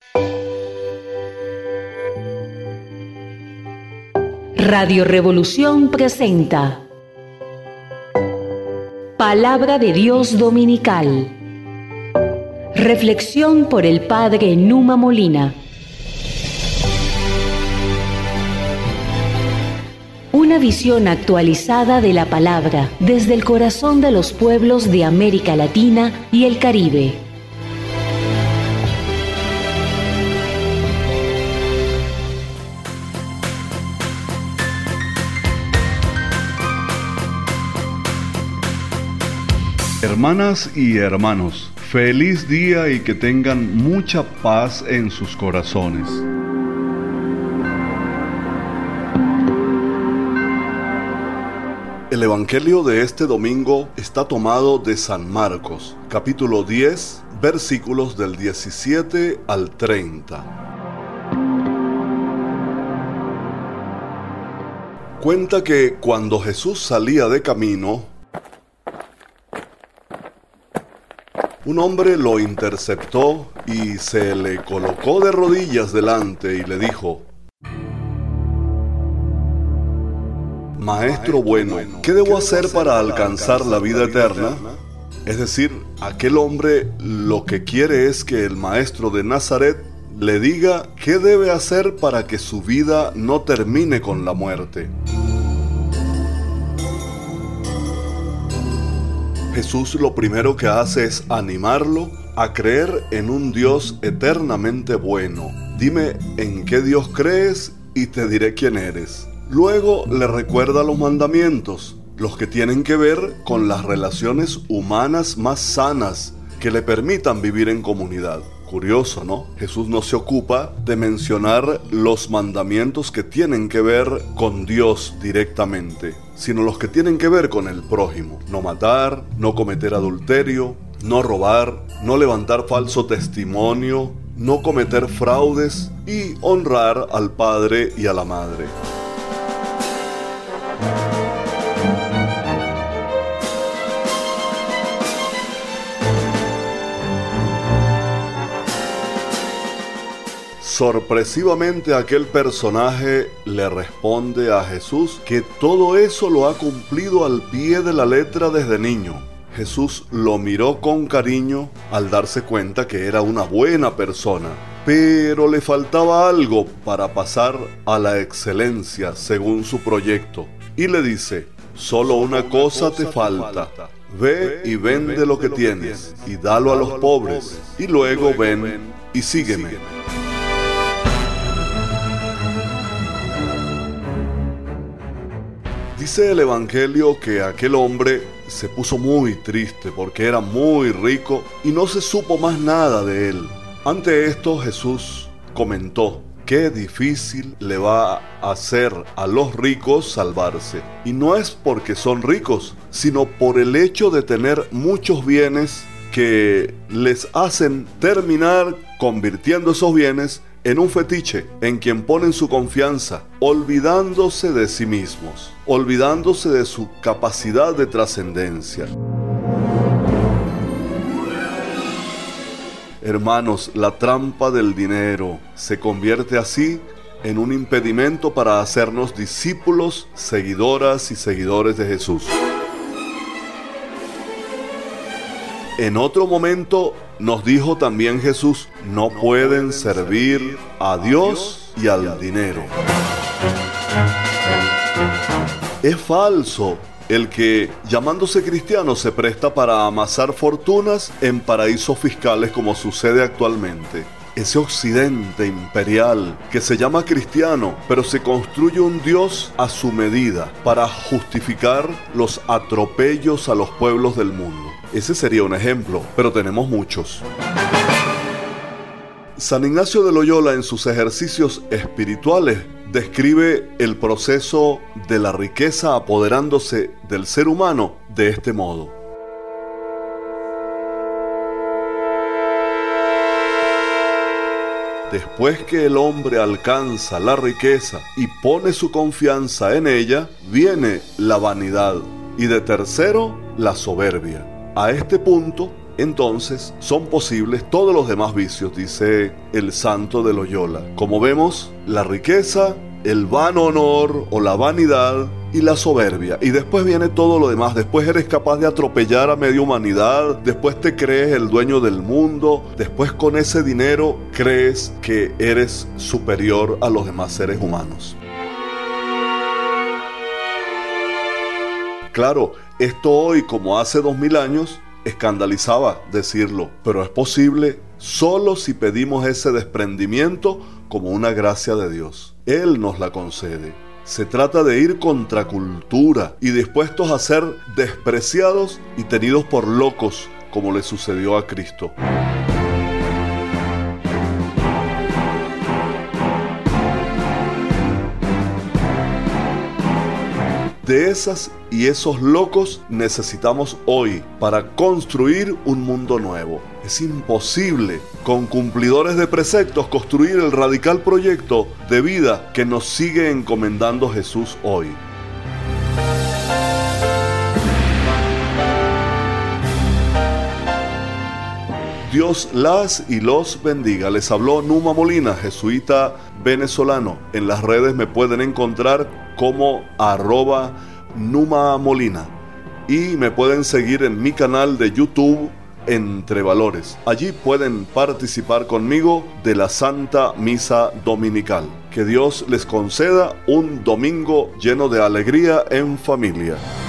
Radio Revolución presenta Palabra de Dios Dominical. Reflexión por el Padre Numa Molina. Una visión actualizada de la palabra desde el corazón de los pueblos de América Latina y el Caribe. Hermanas y hermanos, feliz día y que tengan mucha paz en sus corazones. El Evangelio de este domingo está tomado de San Marcos, capítulo 10, versículos del 17 al 30. Cuenta que cuando Jesús salía de camino, un hombre lo interceptó y se le colocó de rodillas delante y le dijo: Maestro bueno, ¿qué debo hacer para alcanzar la vida eterna? Es decir, aquel hombre lo que quiere es que el maestro de Nazaret le diga qué debe hacer para que su vida no termine con la muerte. Jesús lo primero que hace es animarlo a creer en un Dios eternamente bueno. Dime en qué Dios crees y te diré quién eres. Luego le recuerda los mandamientos, los que tienen que ver con las relaciones humanas más sanas que le permitan vivir en comunidad. Curioso, ¿no? Jesús no se ocupa de mencionar los mandamientos que tienen que ver con Dios directamente, sino los que tienen que ver con el prójimo. No matar, no cometer adulterio, no robar, no levantar falso testimonio, no cometer fraudes y honrar al padre y a la madre. Sorpresivamente aquel personaje le responde a Jesús que todo eso lo ha cumplido al pie de la letra desde niño. Jesús lo miró con cariño al darse cuenta que era una buena persona, pero le faltaba algo para pasar a la excelencia según su proyecto. Y le dice: solo una cosa te falta. Ve y vende lo que tienes y dalo a los pobres, y luego ven y sígueme. Dice el Evangelio que aquel hombre se puso muy triste porque era muy rico y no se supo más nada de él. Ante esto Jesús comentó: qué difícil le va a hacer a los ricos salvarse. Y no es porque son ricos, sino por el hecho de tener muchos bienes que les hacen terminar convirtiendo esos bienes en un fetiche, en quien ponen su confianza, olvidándose de sí mismos, olvidándose de su capacidad de trascendencia. Hermanos, la trampa del dinero se convierte así en un impedimento para hacernos discípulos, seguidoras y seguidores de Jesús. En otro momento nos dijo también Jesús: no pueden servir a Dios y al dinero. Es falso el que, llamándose cristiano, se presta para amasar fortunas en paraísos fiscales como sucede actualmente. Ese occidente imperial que se llama cristiano, pero se construye un Dios a su medida para justificar los atropellos a los pueblos del mundo. Ese sería un ejemplo, pero tenemos muchos. San Ignacio de Loyola, en sus ejercicios espirituales, describe el proceso de la riqueza apoderándose del ser humano de este modo: después que el hombre alcanza la riqueza y pone su confianza en ella, viene la vanidad y de tercero, la soberbia. A este punto, entonces son posibles todos los demás vicios, dice el santo de Loyola. Como vemos, la riqueza, el vano honor o la vanidad y la soberbia. Y después viene todo lo demás. Después eres capaz de atropellar a media humanidad. Después te crees el dueño del mundo. Después con ese dinero crees que eres superior a los demás seres humanos. Claro, esto hoy, como hace 2000 años, escandalizaba decirlo, pero es posible solo si pedimos ese desprendimiento como una gracia de Dios. Él nos la concede. Se trata de ir contra cultura y dispuestos a ser despreciados y tenidos por locos, como le sucedió a Cristo. De esas y esos locos necesitamos hoy para construir un mundo nuevo. Es imposible, con cumplidores de preceptos, construir el radical proyecto de vida que nos sigue encomendando Jesús hoy. Dios las y los bendiga. Les habló Numa Molina, jesuita venezolano. En las redes me pueden encontrar como @Numa Molina. Y me pueden seguir en mi canal de YouTube, Entre Valores. Allí pueden participar conmigo de la Santa Misa Dominical. Que Dios les conceda un domingo lleno de alegría en familia.